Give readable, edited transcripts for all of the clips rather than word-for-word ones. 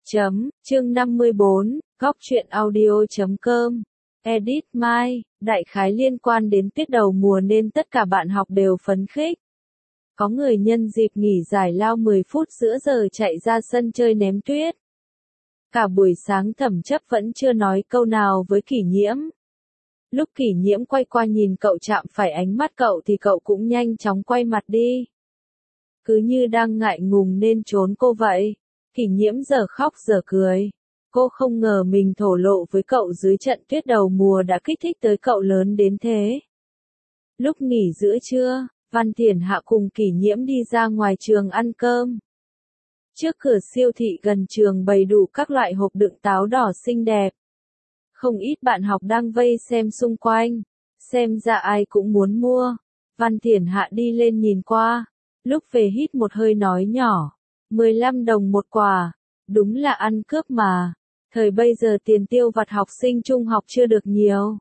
Chương 54, góc truyện audio.com. Edit Mai, đại khái liên quan đến tuyết đầu mùa nên tất cả bạn học đều phấn khích. Có người nhân dịp nghỉ giải lao 10 phút giữa giờ chạy ra sân chơi ném tuyết. Cả buổi sáng Thẩm Chấp vẫn chưa nói câu nào với Kỷ Nhiễm. Lúc Kỷ Nhiễm quay qua nhìn cậu chạm phải ánh mắt cậu thì cậu cũng nhanh chóng quay mặt đi. Cứ như đang ngại ngùng nên trốn cô vậy. Kỷ Nhiễm giờ khóc giờ cười. Cô không ngờ mình thổ lộ với cậu dưới trận tuyết đầu mùa đã kích thích tới cậu lớn đến thế. Lúc nghỉ giữa trưa, Văn Thiển Hạ cùng Kỷ Nhiễm đi ra ngoài trường ăn cơm. Trước cửa siêu thị gần trường bày đủ các loại hộp đựng táo đỏ xinh đẹp. Không ít bạn học đang vây xem xung quanh. Xem ra ai cũng muốn mua. Văn Thiển Hạ đi lên nhìn qua. Lúc về hít một hơi nói nhỏ. 15 đồng một quả. Đúng là ăn cướp mà. Thời bây giờ tiền tiêu vặt học sinh trung học chưa được nhiều.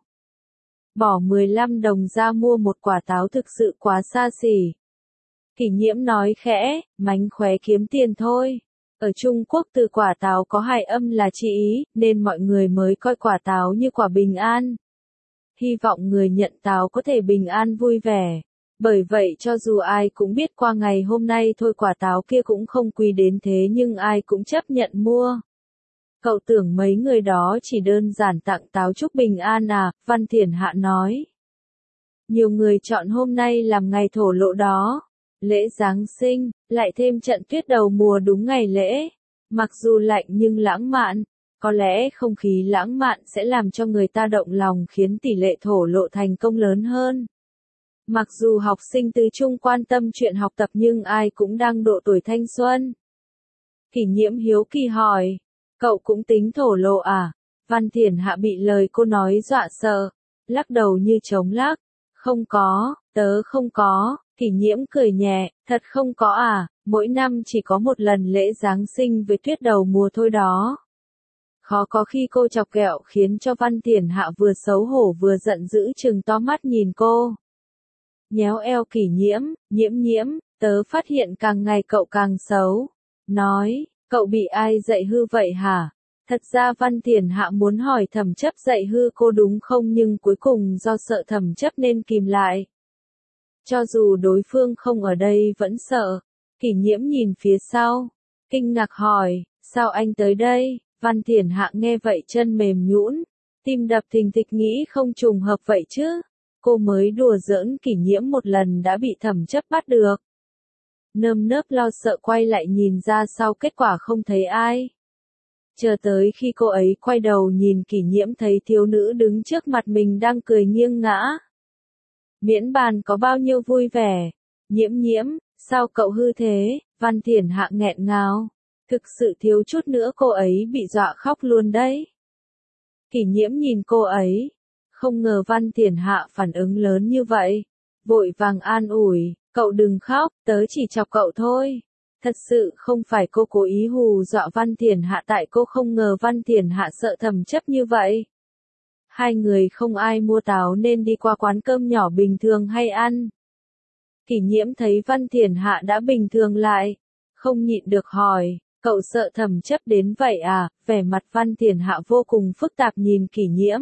Bỏ 15 đồng ra mua một quả táo thực sự quá xa xỉ. Kỷ Nhiễm nói khẽ, mánh khóe kiếm tiền thôi. Ở Trung Quốc từ quả táo có hai âm là trị ý, nên mọi người mới coi quả táo như quả bình an. Hy vọng người nhận táo có thể bình an vui vẻ. Bởi vậy cho dù ai cũng biết qua ngày hôm nay thôi quả táo kia cũng không quý đến thế nhưng ai cũng chấp nhận mua. Cậu tưởng mấy người đó chỉ đơn giản tặng táo chúc bình an à, Văn Thiển Hạ nói. Nhiều người chọn hôm nay làm ngày thổ lộ đó. Lễ Giáng sinh, lại thêm trận tuyết đầu mùa đúng ngày lễ. Mặc dù lạnh nhưng lãng mạn, có lẽ không khí lãng mạn sẽ làm cho người ta động lòng khiến tỷ lệ thổ lộ thành công lớn hơn. Mặc dù học sinh từ trung quan tâm chuyện học tập nhưng ai cũng đang độ tuổi thanh xuân. Kỷ Nhiễm hiếu kỳ hỏi, cậu cũng tính thổ lộ à? Văn Thiển Hạ bị lời cô nói dọa sợ, lắc đầu như trống lắc. Không có, tớ không có. Kỷ Nhiễm cười nhẹ, thật không có à, mỗi năm chỉ có một lần lễ Giáng sinh với tuyết đầu mùa thôi đó. Khó có khi cô chọc ghẹo khiến cho Văn Thiển Hạ vừa xấu hổ vừa giận dữ trừng to mắt nhìn cô. Nhéo eo Kỷ Nhiễm, Nhiễm, tớ phát hiện càng ngày cậu càng xấu. Nói, cậu bị ai dạy hư vậy hả? Thật ra Văn Thiển Hạ muốn hỏi Thẩm Chấp dạy hư cô đúng không nhưng cuối cùng do sợ Thẩm Chấp nên kìm lại. Cho dù đối phương không ở đây vẫn sợ. Kỷ Nhiễm nhìn phía sau. Kinh ngạc hỏi, sao anh tới đây? Văn Thiển Hạ nghe vậy chân mềm nhũn, tim đập thình thịch nghĩ không trùng hợp vậy chứ. Cô mới đùa giỡn Kỷ Nhiễm một lần đã bị Thẩm Chấp bắt được. Nơm nớp lo sợ quay lại nhìn ra sau kết quả không thấy ai. Chờ tới khi cô ấy quay đầu nhìn Kỷ Nhiễm thấy thiếu nữ đứng trước mặt mình đang cười nghiêng ngã. Miễn bàn có bao nhiêu vui vẻ. Nhiễm, sao cậu hư thế? Văn Thiển Hạ nghẹn ngào. Thực sự thiếu chút nữa cô ấy bị dọa khóc luôn đấy. Kỷ Nhiễm nhìn cô ấy. Không ngờ Văn Thiển Hạ phản ứng lớn như vậy. Vội vàng an ủi, cậu đừng khóc, tớ chỉ chọc cậu thôi. Thật sự không phải cô cố ý hù dọa Văn Thiển Hạ tại cô không ngờ Văn Thiển Hạ sợ Thẩm Chấp như vậy. Hai người không ai mua táo nên đi qua quán cơm nhỏ bình thường hay ăn. Kỷ Nhiễm thấy Văn Thiển Hạ đã bình thường lại. Không nhịn được hỏi, cậu sợ Thẩm Chấp đến vậy à? Vẻ mặt Văn Thiển Hạ vô cùng phức tạp nhìn Kỷ Nhiễm.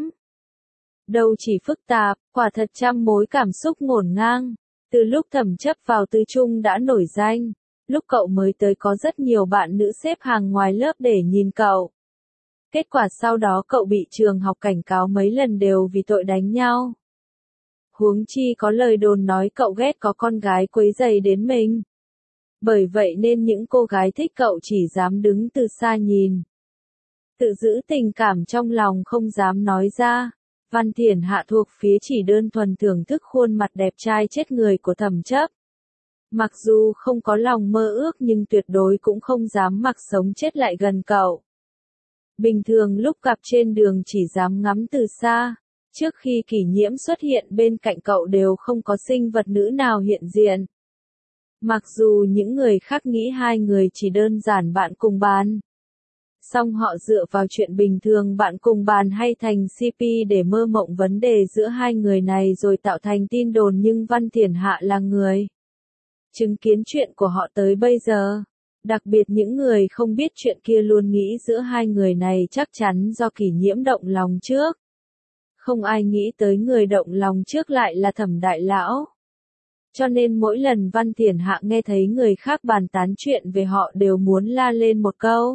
Đâu chỉ phức tạp, quả thật trăm mối cảm xúc ngổn ngang. Từ lúc Thẩm Chấp vào tư trung đã nổi danh. Lúc cậu mới tới có rất nhiều bạn nữ xếp hàng ngoài lớp để nhìn cậu. Kết quả sau đó cậu bị trường học cảnh cáo mấy lần đều vì tội đánh nhau. Huống chi có lời đồn nói cậu ghét có con gái quấy rầy đến mình. Bởi vậy nên những cô gái thích cậu chỉ dám đứng từ xa nhìn. Tự giữ tình cảm trong lòng không dám nói ra. Văn Thiển Hạ thuộc phía chỉ đơn thuần thưởng thức khuôn mặt đẹp trai chết người của Thẩm Chấp. Mặc dù không có lòng mơ ước nhưng tuyệt đối cũng không dám mặc sống chết lại gần cậu. Bình thường lúc gặp trên đường chỉ dám ngắm từ xa. Trước khi Kỷ Nhiễm xuất hiện bên cạnh cậu đều không có sinh vật nữ nào hiện diện. Mặc dù những người khác nghĩ hai người chỉ đơn giản bạn cùng bàn. Song họ dựa vào chuyện bình thường bạn cùng bàn hay thành CP để mơ mộng vấn đề giữa hai người này rồi tạo thành tin đồn nhưng Văn Thiển Hạ là người chứng kiến chuyện của họ tới bây giờ. Đặc biệt những người không biết chuyện kia luôn nghĩ giữa hai người này chắc chắn do Kỷ Nhiễm động lòng trước. Không ai nghĩ tới người động lòng trước lại là Thẩm đại lão. Cho nên mỗi lần Văn Thiển Hạ nghe thấy người khác bàn tán chuyện về họ đều muốn la lên một câu.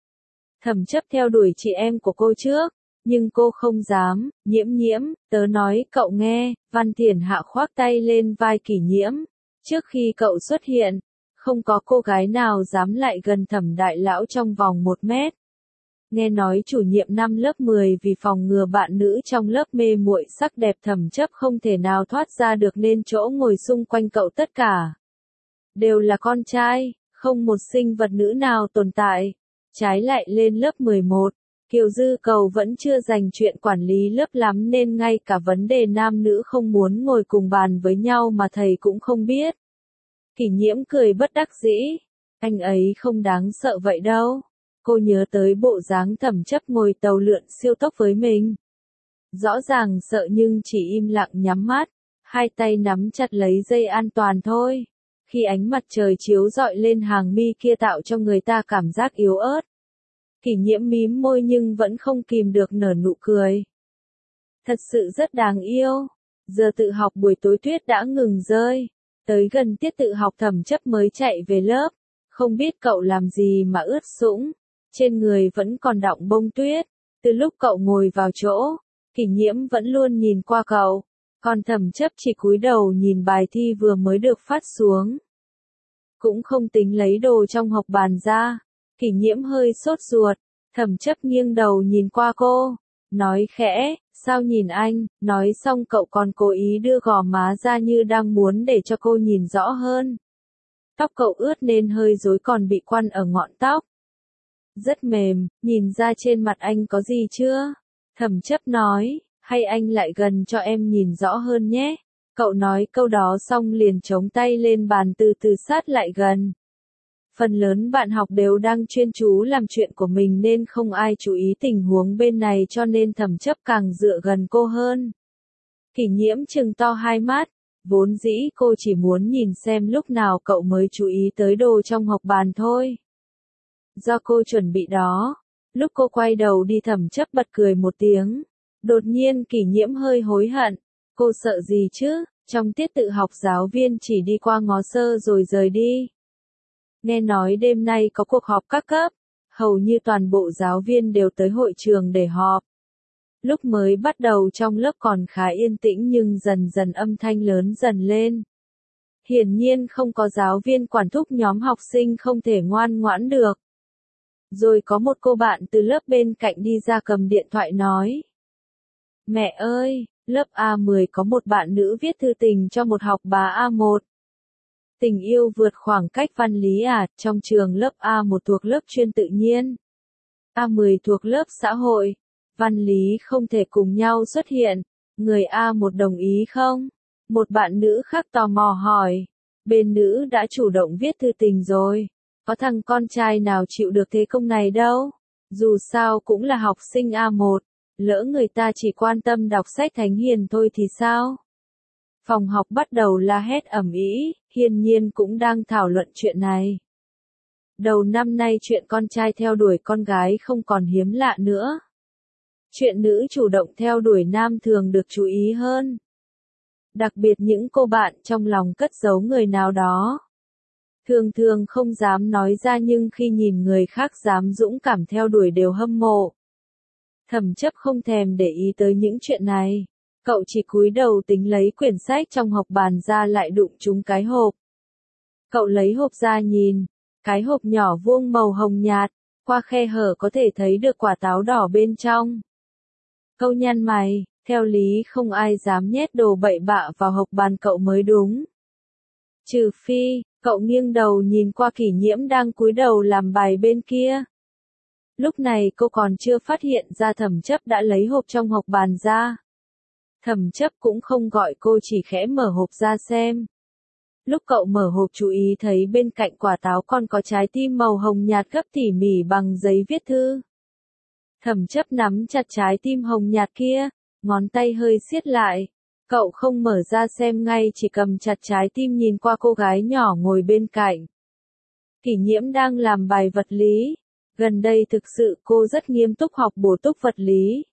Thẩm chấp theo đuổi chị em của cô trước, nhưng cô không dám. Nhiễm nhiễm, tớ nói cậu nghe. Văn Thiển Hạ khoác tay lên vai Kỷ Nhiễm. Trước khi cậu xuất hiện, không có cô gái nào dám lại gần Thẩm đại lão trong vòng 1 mét. Nghe nói chủ nhiệm năm lớp 10 vì phòng ngừa bạn nữ trong lớp mê muội sắc đẹp Thẩm chấp không thể nào thoát ra được nên chỗ ngồi xung quanh cậu tất cả đều là con trai, không một sinh vật nữ nào tồn tại. Trái lại lên lớp 11, Kiều Dư Cầu vẫn chưa dành chuyện quản lý lớp lắm nên ngay cả vấn đề nam nữ không muốn ngồi cùng bàn với nhau mà thầy cũng không biết. Kỷ Nhiễm cười bất đắc dĩ, anh ấy không đáng sợ vậy đâu. Cô nhớ tới bộ dáng Thẩm chấp ngồi tàu lượn siêu tốc với mình. Rõ ràng sợ nhưng chỉ im lặng nhắm mắt, hai tay nắm chặt lấy dây an toàn thôi. Khi ánh mặt trời chiếu rọi lên hàng mi kia tạo cho người ta cảm giác yếu ớt. Kỷ Nhiễm mím môi nhưng vẫn không kìm được nở nụ cười. Thật sự rất đáng yêu. Giờ tự học buổi tối tuyết đã ngừng rơi. Tới gần tiết tự học Thẩm chấp mới chạy về lớp. Không biết cậu làm gì mà ướt sũng. Trên người vẫn còn đọng bông tuyết. Từ lúc cậu ngồi vào chỗ, Kỷ Nhiễm vẫn luôn nhìn qua cậu. Còn Thẩm chấp chỉ cúi đầu nhìn bài thi vừa mới được phát xuống. Cũng không tính lấy đồ trong học bàn ra. Kỷ Nhiễm hơi sốt ruột. Thẩm chấp nghiêng đầu nhìn qua cô. Nói khẽ, sao nhìn anh, nói xong cậu còn cố ý đưa gò má ra như đang muốn để cho cô nhìn rõ hơn. Tóc cậu ướt nên hơi rối còn bị quăn ở ngọn tóc. Rất mềm, nhìn ra trên mặt anh có gì chưa? Thẩm chấp nói, hay anh lại gần cho em nhìn rõ hơn nhé. Cậu nói câu đó xong liền chống tay lên bàn từ từ sát lại gần. Phần lớn bạn học đều đang chuyên chú làm chuyện của mình nên không ai chú ý tình huống bên này cho nên Thẩm chấp càng dựa gần cô hơn. Kỷ Nhiễm trừng to hai mắt, vốn dĩ cô chỉ muốn nhìn xem lúc nào cậu mới chú ý tới đồ trong học bàn thôi. Do cô chuẩn bị đó, lúc cô quay đầu đi Thẩm chấp bật cười một tiếng. Đột nhiên Kỷ Nhiễm hơi hối hận, cô sợ gì chứ, trong tiết tự học giáo viên chỉ đi qua ngó sơ rồi rời đi. Nghe nói đêm nay có cuộc họp các cấp, hầu như toàn bộ giáo viên đều tới hội trường để họp. Lúc mới bắt đầu trong lớp còn khá yên tĩnh nhưng dần dần âm thanh lớn dần lên. Hiển nhiên không có giáo viên quản thúc nhóm học sinh không thể ngoan ngoãn được. Rồi có một cô bạn từ lớp bên cạnh đi ra cầm điện thoại nói. Mẹ ơi, lớp A10 có một bạn nữ viết thư tình cho một học bá A1. Tình yêu vượt khoảng cách văn lý à, trong trường lớp A1 thuộc lớp chuyên tự nhiên. A10 thuộc lớp xã hội. Văn lý không thể cùng nhau xuất hiện. Người A1 đồng ý không? Một bạn nữ khác tò mò hỏi. Bên nữ đã chủ động viết thư tình rồi. Có thằng con trai nào chịu được thế công này đâu. Dù sao cũng là học sinh A1. Lỡ người ta chỉ quan tâm đọc sách thánh hiền thôi thì sao? Phòng học bắt đầu la hét ầm ĩ, hiển nhiên cũng đang thảo luận chuyện này. Đầu năm nay chuyện con trai theo đuổi con gái không còn hiếm lạ nữa. Chuyện nữ chủ động theo đuổi nam thường được chú ý hơn. Đặc biệt những cô bạn trong lòng cất giấu người nào đó. Thường thường không dám nói ra nhưng khi nhìn người khác dám dũng cảm theo đuổi đều hâm mộ. Thẩm chấp không thèm để ý tới những chuyện này. Cậu chỉ cúi đầu tính lấy quyển sách trong học bàn ra lại đụng trúng cái hộp. Cậu lấy hộp ra nhìn. Cái hộp nhỏ vuông màu hồng nhạt. Qua khe hở có thể thấy được quả táo đỏ bên trong. Cậu nhăn mày. Theo lý không ai dám nhét đồ bậy bạ vào hộp bàn cậu mới đúng. Trừ phi, cậu nghiêng đầu nhìn qua Kỷ Nhiễm đang cúi đầu làm bài bên kia. Lúc này cô còn chưa phát hiện ra Thẩm chấp đã lấy hộp trong học bàn ra. Thẩm chấp cũng không gọi cô chỉ khẽ mở hộp ra xem. Lúc cậu mở hộp chú ý thấy bên cạnh quả táo còn có trái tim màu hồng nhạt gấp tỉ mỉ bằng giấy viết thư. Thẩm chấp nắm chặt trái tim hồng nhạt kia, ngón tay hơi siết lại. Cậu không mở ra xem ngay chỉ cầm chặt trái tim nhìn qua cô gái nhỏ ngồi bên cạnh. Kỷ Nhiễm đang làm bài vật lý. Gần đây thực sự cô rất nghiêm túc học bổ túc vật lý.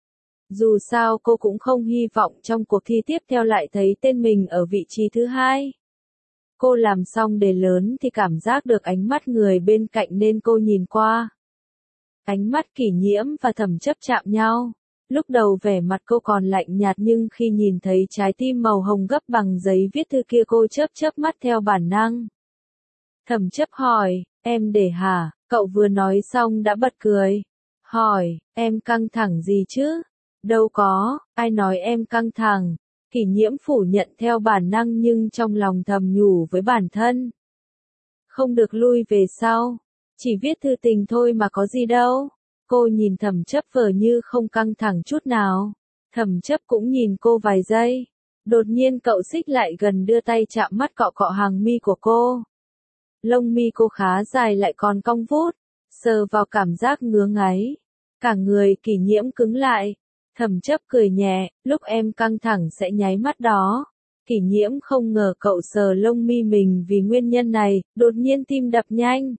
Dù sao cô cũng không hy vọng trong cuộc thi tiếp theo lại thấy tên mình ở vị trí thứ hai. Cô làm xong đề lớn thì cảm giác được ánh mắt người bên cạnh nên cô nhìn qua. Ánh mắt Kỷ Nhiễm và Thẩm Chấp chạm nhau. Lúc đầu vẻ mặt cô còn lạnh nhạt nhưng khi nhìn thấy trái tim màu hồng gấp bằng giấy viết thư kia cô chớp chớp mắt theo bản năng. Thẩm Chấp hỏi, em để hả? Cậu vừa nói xong đã bật cười. Hỏi, em căng thẳng gì chứ? Đâu có, ai nói em căng thẳng. Kỷ Nhiễm phủ nhận theo bản năng nhưng trong lòng thầm nhủ với bản thân. Không được lui về sau. Chỉ viết thư tình thôi mà có gì đâu. Cô nhìn Thẩm Chấp vờ như không căng thẳng chút nào. Thẩm Chấp cũng nhìn cô vài giây. Đột nhiên cậu xích lại gần đưa tay chạm mắt cọ cọ hàng mi của cô. Lông mi cô khá dài lại còn cong vút. Sờ vào cảm giác ngứa ngáy. Cả người Kỷ Nhiễm cứng lại. Thẩm Chấp cười nhẹ, lúc em căng thẳng sẽ nháy mắt đó. Kỷ Nhiễm không ngờ cậu sờ lông mi mình vì nguyên nhân này, đột nhiên tim đập nhanh.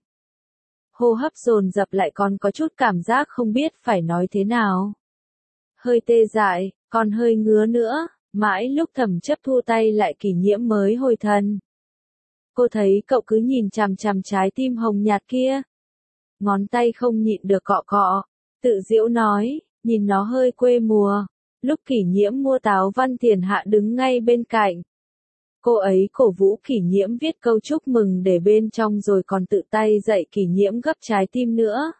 Hô hấp dồn dập lại còn có chút cảm giác không biết phải nói thế nào. Hơi tê dại, còn hơi ngứa nữa, mãi lúc Thẩm Chấp thu tay lại Kỷ Nhiễm mới hồi thần. Cô thấy cậu cứ nhìn chằm chằm trái tim hồng nhạt kia. Ngón tay không nhịn được cọ cọ, tự giễu nói, nhìn nó hơi quê mùa. Lúc Kỷ Nhiễm mua táo Văn Thiền Hạ đứng ngay bên cạnh. Cô ấy cổ vũ Kỷ Nhiễm viết câu chúc mừng để bên trong rồi còn tự tay dạy Kỷ Nhiễm gấp trái tim nữa.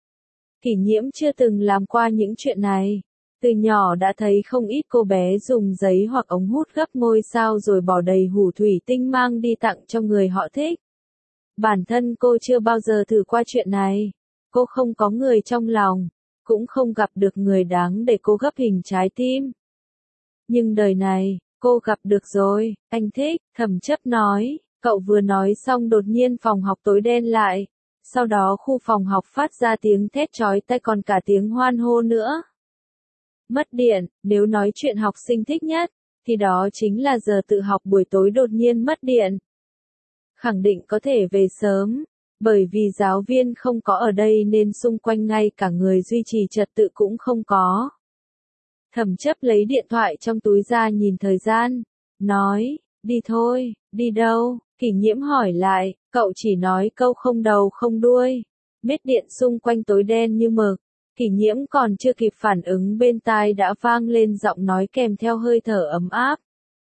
Kỷ Nhiễm chưa từng làm qua những chuyện này. Từ nhỏ đã thấy không ít cô bé dùng giấy hoặc ống hút gấp ngôi sao rồi bỏ đầy hũ thủy tinh mang đi tặng cho người họ thích. Bản thân cô chưa bao giờ thử qua chuyện này. Cô không có người trong lòng, cũng không gặp được người đáng để cô gấp hình trái tim. Nhưng đời này, cô gặp được rồi, anh thích, Thẩm Chấp nói. Cậu vừa nói xong đột nhiên phòng học tối đen lại. Sau đó khu phòng học phát ra tiếng thét chói tai còn cả tiếng hoan hô nữa. Mất điện, nếu nói chuyện học sinh thích nhất, thì đó chính là giờ tự học buổi tối đột nhiên mất điện. Khẳng định có thể về sớm, bởi vì giáo viên không có ở đây nên xung quanh ngay cả người duy trì trật tự cũng không có. Thẩm Chấp lấy điện thoại trong túi ra nhìn thời gian, nói, đi thôi, đi đâu? Kỷ Nhiễm hỏi lại, cậu chỉ nói câu không đầu không đuôi. Mết điện xung quanh tối đen như mực. Kỷ Nhiễm còn chưa kịp phản ứng bên tai đã vang lên giọng nói kèm theo hơi thở ấm áp.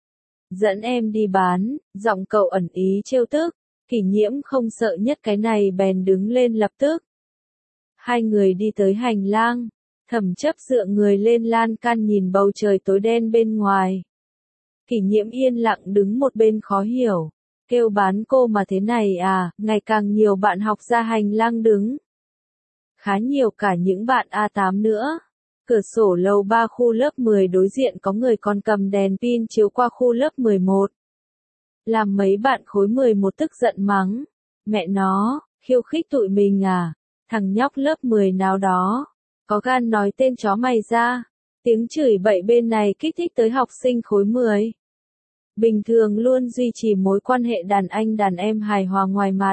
Dẫn em đi bán, giọng cậu ẩn ý trêu tức. Kỷ Nhiễm không sợ nhất cái này bèn đứng lên lập tức. Hai người đi tới hành lang. Thẩm Chấp dựa người lên lan can nhìn bầu trời tối đen bên ngoài. Kỷ Nhiễm yên lặng đứng một bên khó hiểu. Kêu bán cô mà thế này à, ngày càng nhiều bạn học ra hành lang đứng. Khá nhiều cả những bạn A8 nữa. Cửa sổ lầu 3 khu lớp 10 đối diện có người còn cầm đèn pin chiếu qua khu lớp 11. Làm mấy bạn khối 11 tức giận mắng. Mẹ nó, khiêu khích tụi mình à, thằng nhóc lớp 10 nào đó. Có gan nói tên chó mày ra. Tiếng chửi bậy bên này kích thích tới học sinh khối 10. Bình thường luôn duy trì mối quan hệ đàn anh đàn em hài hòa ngoài mặt.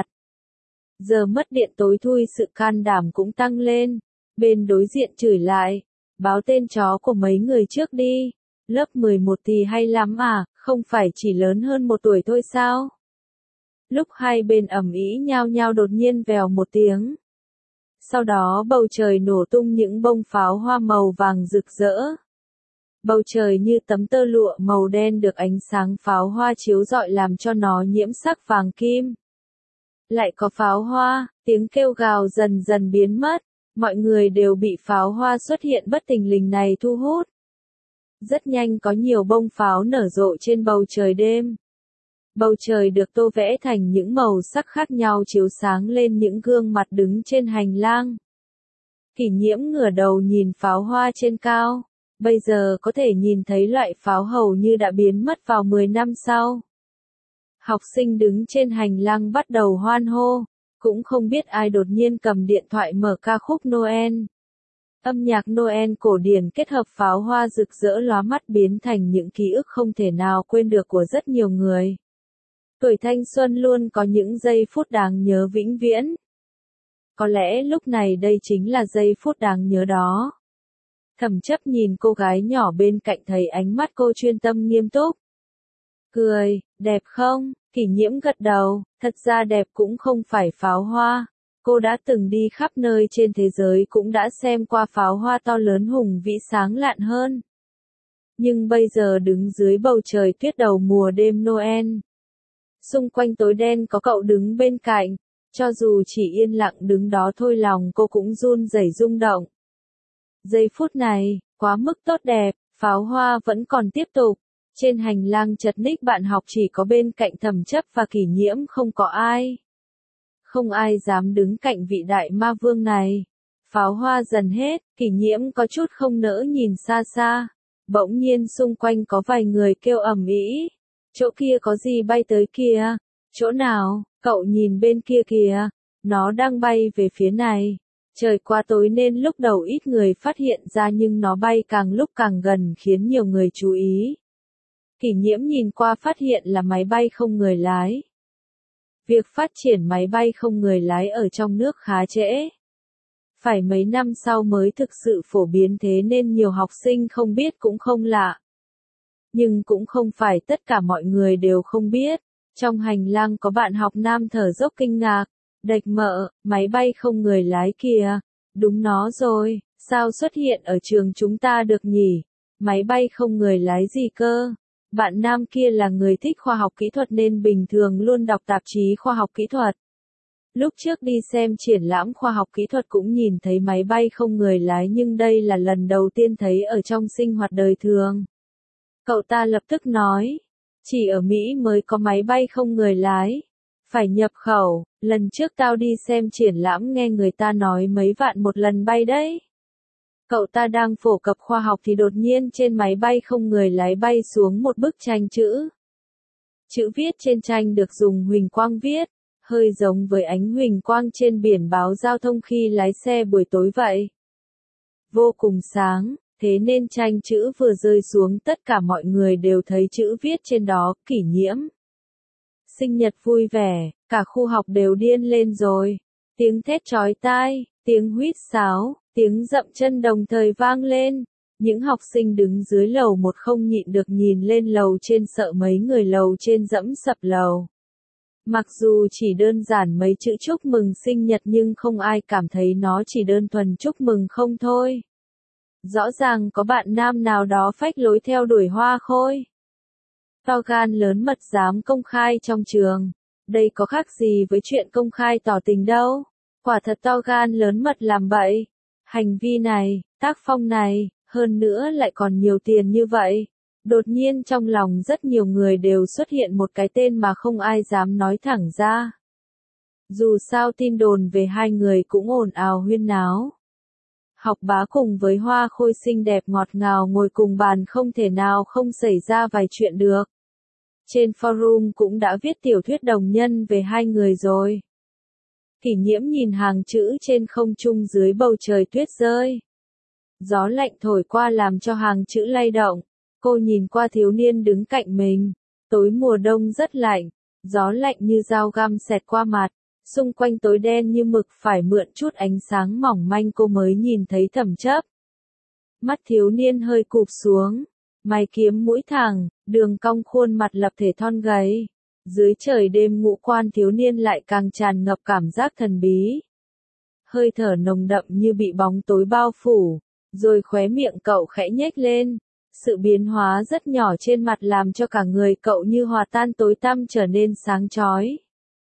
Giờ mất điện tối thui sự can đảm cũng tăng lên. Bên đối diện chửi lại. Báo tên chó của mấy người trước đi. Lớp 11 thì hay lắm à, không phải chỉ lớn hơn 1 tuổi thôi sao? Lúc hai bên ầm ĩ nhao nhao đột nhiên vèo một tiếng. Sau đó bầu trời nổ tung những bông pháo hoa màu vàng rực rỡ. Bầu trời như tấm tơ lụa màu đen được ánh sáng pháo hoa chiếu rọi làm cho nó nhiễm sắc vàng kim. Lại có pháo hoa, tiếng kêu gào dần dần biến mất, mọi người đều bị pháo hoa xuất hiện bất thình lình này thu hút. Rất nhanh có nhiều bông pháo nở rộ trên bầu trời đêm. Bầu trời được tô vẽ thành những màu sắc khác nhau chiếu sáng lên những gương mặt đứng trên hành lang. Kỷ Nhiễm ngửa đầu nhìn pháo hoa trên cao. Bây giờ có thể nhìn thấy loại pháo hầu như đã biến mất vào 10 năm sau. Học sinh đứng trên hành lang bắt đầu hoan hô. Cũng không biết ai đột nhiên cầm điện thoại mở ca khúc Noel. Âm nhạc Noel cổ điển kết hợp pháo hoa rực rỡ lóa mắt biến thành những ký ức không thể nào quên được của rất nhiều người. Tuổi thanh xuân luôn có những giây phút đáng nhớ vĩnh viễn. Có lẽ lúc này đây chính là giây phút đáng nhớ đó. Thẩm Chấp nhìn cô gái nhỏ bên cạnh thấy ánh mắt cô chuyên tâm nghiêm túc. Cười, đẹp không? Kỷ Nhiễm gật đầu, thật ra đẹp cũng không phải pháo hoa. Cô đã từng đi khắp nơi trên thế giới cũng đã xem qua pháo hoa to lớn hùng vĩ sáng lạn hơn. Nhưng bây giờ đứng dưới bầu trời tuyết đầu mùa đêm Noel. Xung quanh tối đen có cậu đứng bên cạnh, cho dù chỉ yên lặng đứng đó thôi lòng cô cũng run rẩy rung động. Giây phút này, quá mức tốt đẹp, pháo hoa vẫn còn tiếp tục. Trên hành lang chật ních bạn học chỉ có bên cạnh Thẩm Chấp và Kỷ Nhiễm không có ai. Không ai dám đứng cạnh vị đại ma vương này. Pháo hoa dần hết, Kỷ Nhiễm có chút không nỡ nhìn xa xa. Bỗng nhiên xung quanh có vài người kêu ầm ĩ. Chỗ kia có gì bay tới kìa? Chỗ nào? Cậu nhìn bên kia kìa. Nó đang bay về phía này. Trời quá tối nên lúc đầu ít người phát hiện ra nhưng nó bay càng lúc càng gần khiến nhiều người chú ý. Kỷ Nhiễm nhìn qua phát hiện là máy bay không người lái. Việc phát triển máy bay không người lái ở trong nước khá trễ. Phải mấy năm sau mới thực sự phổ biến thế nên nhiều học sinh không biết cũng không lạ. Nhưng cũng không phải tất cả mọi người đều không biết. Trong hành lang có bạn học nam thở dốc kinh ngạc. Đệch mợ, máy bay không người lái kìa. Đúng nó rồi, sao xuất hiện ở trường chúng ta được nhỉ? Máy bay không người lái gì cơ? Bạn nam kia là người thích khoa học kỹ thuật nên bình thường luôn đọc tạp chí khoa học kỹ thuật. Lúc trước đi xem triển lãm khoa học kỹ thuật cũng nhìn thấy máy bay không người lái nhưng đây là lần đầu tiên thấy ở trong sinh hoạt đời thường. Cậu ta lập tức nói, chỉ ở Mỹ mới có máy bay không người lái. Phải nhập khẩu, lần trước tao đi xem triển lãm nghe người ta nói mấy vạn một lần bay đấy. Cậu ta đang phổ cập khoa học thì đột nhiên trên máy bay không người lái bay xuống một bức tranh chữ. Chữ viết trên tranh được dùng huỳnh quang viết, hơi giống với ánh huỳnh quang trên biển báo giao thông khi lái xe buổi tối vậy. Vô cùng sáng, thế nên tranh chữ vừa rơi xuống tất cả mọi người đều thấy chữ viết trên đó, Kỷ Nhiễm. Sinh nhật vui vẻ, cả khu học đều điên lên rồi. Tiếng thét chói tai, tiếng huýt sáo, tiếng dậm chân đồng thời vang lên. Những học sinh đứng dưới lầu một không nhịn được nhìn lên lầu trên sợ mấy người lầu trên dẫm sập lầu. Mặc dù chỉ đơn giản mấy chữ chúc mừng sinh nhật nhưng không ai cảm thấy nó chỉ đơn thuần chúc mừng không thôi. Rõ ràng có bạn nam nào đó phách lối theo đuổi hoa khôi. To gan lớn mật dám công khai trong trường. Đây có khác gì với chuyện công khai tỏ tình đâu. Quả thật to gan lớn mật làm bậy. Hành vi này, tác phong này, hơn nữa lại còn nhiều tiền như vậy. Đột nhiên trong lòng rất nhiều người đều xuất hiện một cái tên mà không ai dám nói thẳng ra. Dù sao tin đồn về hai người cũng ồn ào huyên náo. Học bá cùng với hoa khôi xinh đẹp ngọt ngào ngồi cùng bàn không thể nào không xảy ra vài chuyện được. Trên forum cũng đã viết tiểu thuyết đồng nhân về hai người rồi. Kỷ Nhiễm nhìn hàng chữ trên không trung dưới bầu trời tuyết rơi. Gió lạnh thổi qua làm cho hàng chữ lay động. Cô nhìn qua thiếu niên đứng cạnh mình. Tối mùa đông rất lạnh. Gió lạnh như dao găm xẹt qua mặt. Xung quanh tối đen như mực phải mượn chút ánh sáng mỏng manh cô mới nhìn thấy Thẩm Chấp. Mắt thiếu niên hơi cụp xuống. Mày kiếm mũi thẳng, đường cong khuôn mặt lập thể thon gầy. Dưới trời đêm ngũ quan thiếu niên lại càng tràn ngập cảm giác thần bí. Hơi thở nồng đậm như bị bóng tối bao phủ, rồi khóe miệng cậu khẽ nhếch lên. Sự biến hóa rất nhỏ trên mặt làm cho cả người cậu như hòa tan tối tăm trở nên sáng chói.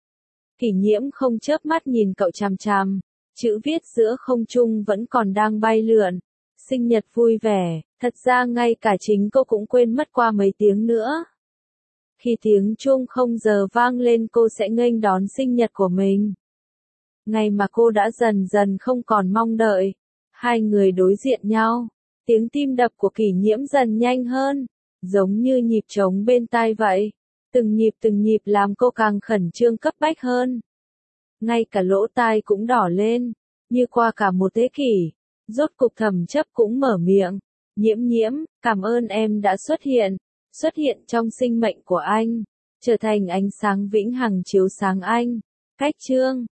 Kỷ Nhiễm không chớp mắt nhìn cậu chằm chằm, chữ viết giữa không trung vẫn còn đang bay lượn. Sinh nhật vui vẻ, thật ra ngay cả chính cô cũng quên mất qua mấy tiếng nữa. Khi tiếng chuông 0 giờ vang lên cô sẽ nghênh đón sinh nhật của mình. Ngày mà cô đã dần dần không còn mong đợi. Hai người đối diện nhau. Tiếng tim đập của Kỷ Nhiễm dần nhanh hơn. Giống như nhịp trống bên tai vậy. Từng nhịp làm cô càng khẩn trương cấp bách hơn. Ngay cả lỗ tai cũng đỏ lên. Như qua cả một thế kỷ. Rốt cục Thẩm Chấp cũng mở miệng. Nhiễm, cảm ơn em đã xuất hiện trong sinh mệnh của anh. trở thành ánh sáng vĩnh hằng chiếu sáng anh. Cách chương